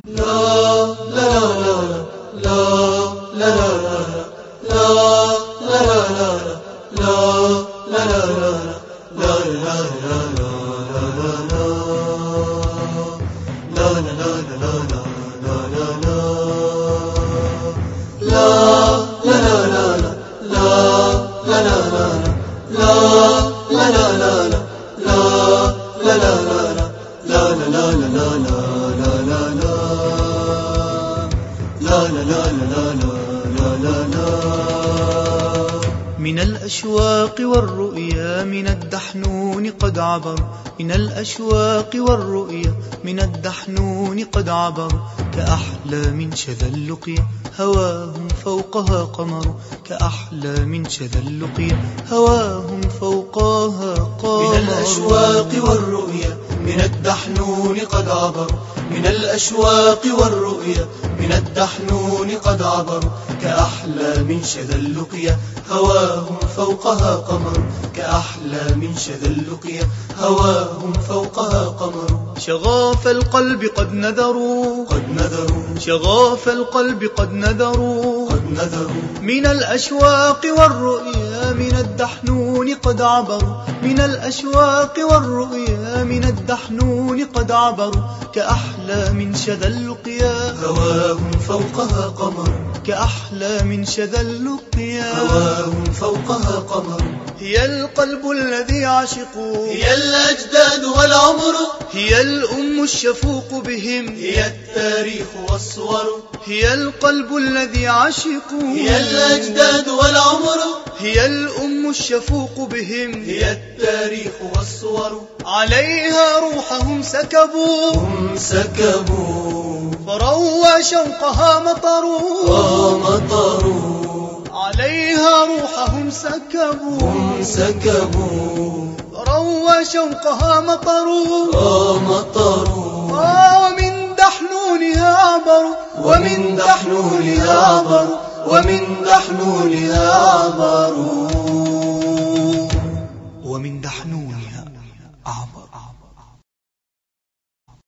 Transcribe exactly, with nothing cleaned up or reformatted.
من الأشواق والرؤيا من الدحنون قد عبر، من الأشواق والرؤيا من الدحنون قد عبر، كأحلام شذا اللقيا هواهم فوقها قمر، كأحلام شذا اللقيا هواهم فوقها قمر. من الأشواق والرؤيا من الدحنون قد عبر، من الأشواق والرؤيا من الدحنون قد عبر، كأحلام شذا اللقيا هواهم فوقها قمر، كأحلام شذا اللقيا هواهم فوقها قمر. شغاف القلب قد نذروا قد نذروا شغاف القلب قد نذروا قد نذروا من الأشواق والرؤيا من الدحنون قد عبروا، من الأشواق والرؤيا من الدحنون قد عبروا، كأحلام شذا اللقيا هواهم فوقها قمر، كأحلام شذا اللقيا هواهم فوقها قمر. هي القلب الذي عشقوا، هي الأجداد والعمر، هي الأم الشفوق بهم، هي التاريخ والصور. هي القلب الذي عشقوا، هي الأجداد والعمر، هي الأم الشفوق بهم، هي التاريخ والصور. عليها روحهم سكبوا هم سكبوا، فروى شوقها مطروا مطروا. عليها روحهم سكبوا هم سكبوا، فروى شوقها مطروا مطروا. ومن دحنونها عبروا، ومن دحنونها عبروا، ومن دحنونها عبروا، ومن دحنون